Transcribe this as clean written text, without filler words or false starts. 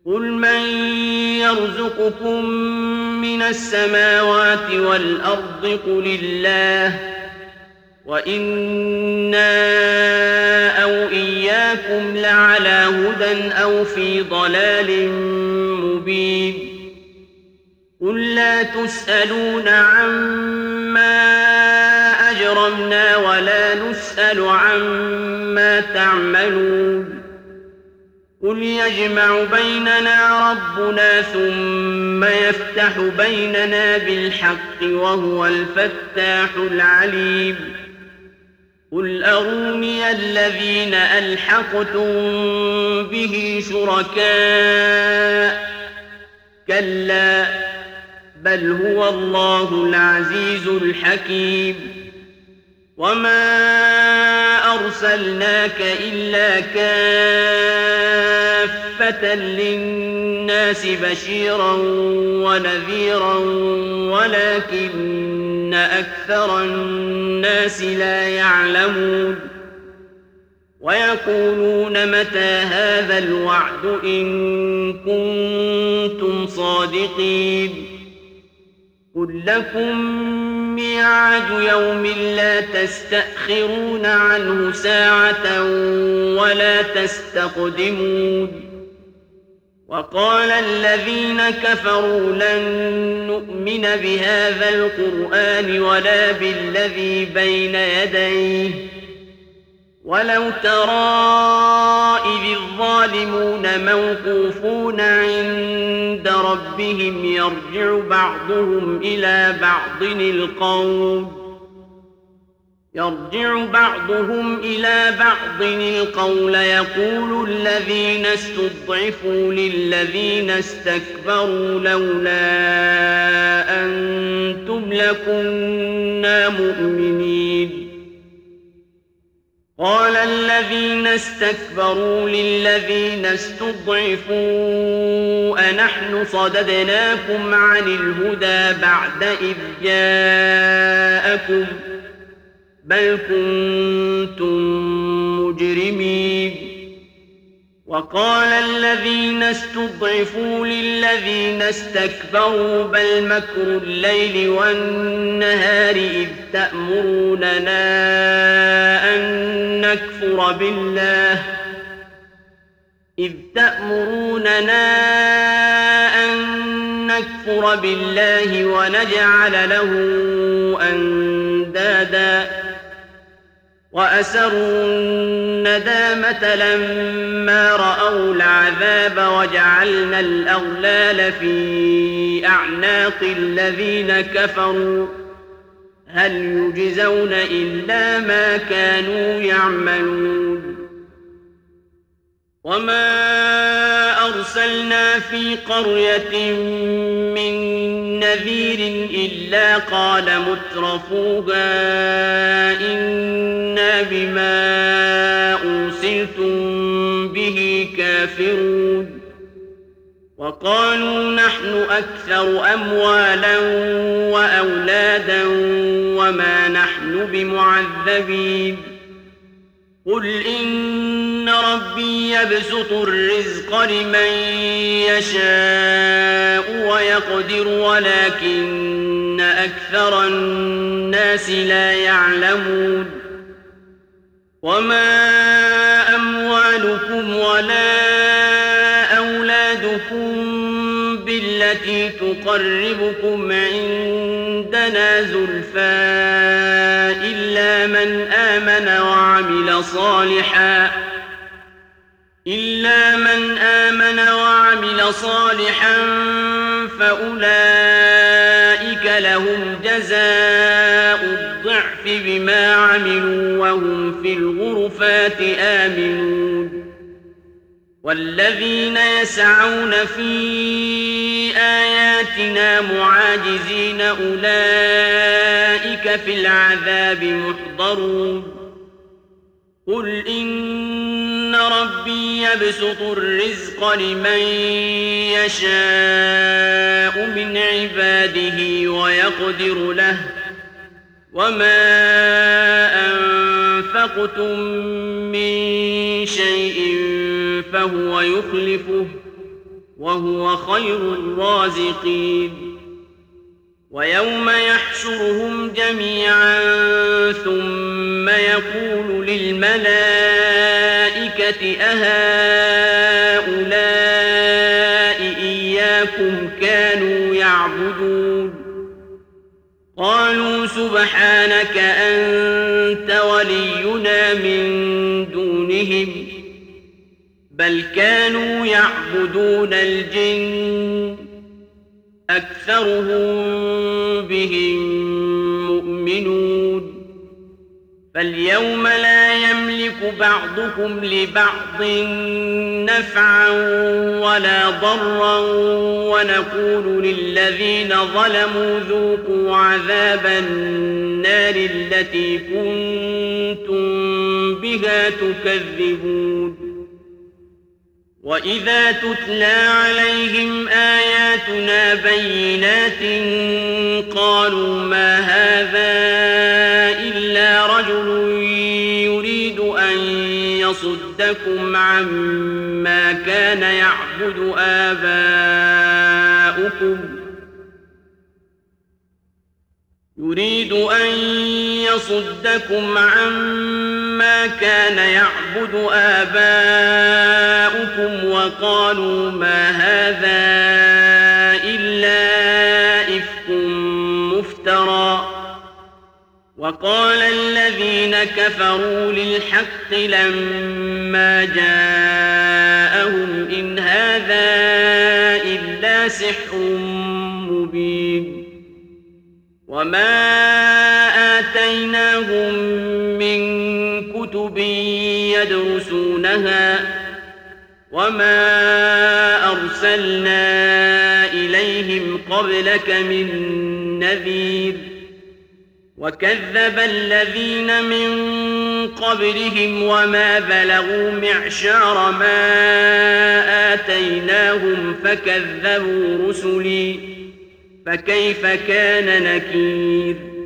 قل من يرزقكم من السماوات والأرض قل الله وإنا أو إياكم لعلى هدى أو في ضلال مبين قل لا تسألون عما أجرمنا ولا نسأل عما تعملون قل يجمع بيننا ربنا ثم يفتح بيننا بالحق وهو الفتاح العليم قل أروني الذين ألحقتم به شركاء كلا بل هو الله العزيز الحكيم وما أرسلناك إلا كافة للناس بشيرا ونذيرا ولكن أكثر الناس لا يعلمون ويقولون متى هذا الوعد إن كنتم صادقين قل لكم ميعاد يوم لا تستأخرون عنه ساعة ولا تستقدمون وقال الذين كفروا لن نؤمن بهذا القرآن ولا بالذي بين يديه ولو ترى إذ الظالمون موقوفون عند ربهم يرجع بعضهم إلى بعض القول يقول الذين استضعفوا للذين استكبروا لولا أنتم لكنا مؤمنين قال الذين استكبروا للذين استضعفوا أنحن صددناكم عن الهدى بعد إذ جاءكم بل كنتم مجرمين وقال الذين استضعفوا للذين استكبروا بل مكر الليل والنهار إذ تأمروننا أن نكفر بالله ونجعل له أندادا وأسروا الندامة لما رأوا العذاب وجعلنا الأغلال في أعناق الذين كفروا هل يجزون إلا ما كانوا يعملون وما أرسلنا في قرية من نذير إلا قال مترفوها إنا بما أرسلتم به كافرون وقالوا نحن أكثر أموالا وأولادا وما نحن بمعذبين قل إن ربي يبسط الرزق لمن يشاء ويقدر ولكن أكثر الناس لا يعلمون وما أموالكم ولا أولادكم بالتي تقربكم عندنا زلفى إلا من آمن وعمل صالحا فأولئك لهم جزاء الضعف بما عملوا وهم في الغرفات آمنون والذين يسعون في آياتنا معاجزين أولئك في العذاب محضرون قل إن ربي يبسط الرزق لمن يشاء من عباده ويقدر له وما أنفقتم من شيء فهو يخلفه وهو خير الرازقين. ويوم يحشرهم جميعا ثم يقول للملائكة أهؤلاء إياكم كانوا يعبدون قالوا سبحانك أنت ولينا من دونهم بل كانوا يعبدون الجن أكثرهم بهم مؤمنون. فاليوم لا يملك بعضكم لبعض نفعا ولا ضرا ونقول للذين ظلموا ذوقوا عذاب النار التي كنتم بها تكذبون. وإذا تتلى عليهم آياتنا بينات قالوا ما هذا إلا رجل يريد أن يصدكم عما كان يعبد آباؤكم وقالوا ما هذا إلا إفك مفترى. وقال الذين كفروا للحق لما جاءهم إن هذا إلا سحر مبين. وما آتيناهم من كتب يدرسونها وما أرسلنا إليهم قبلك من نذير. وكذب الذين من قبلهم وما بلغوا معشار ما آتيناهم فكذبوا رسلي فكيف كان نكير.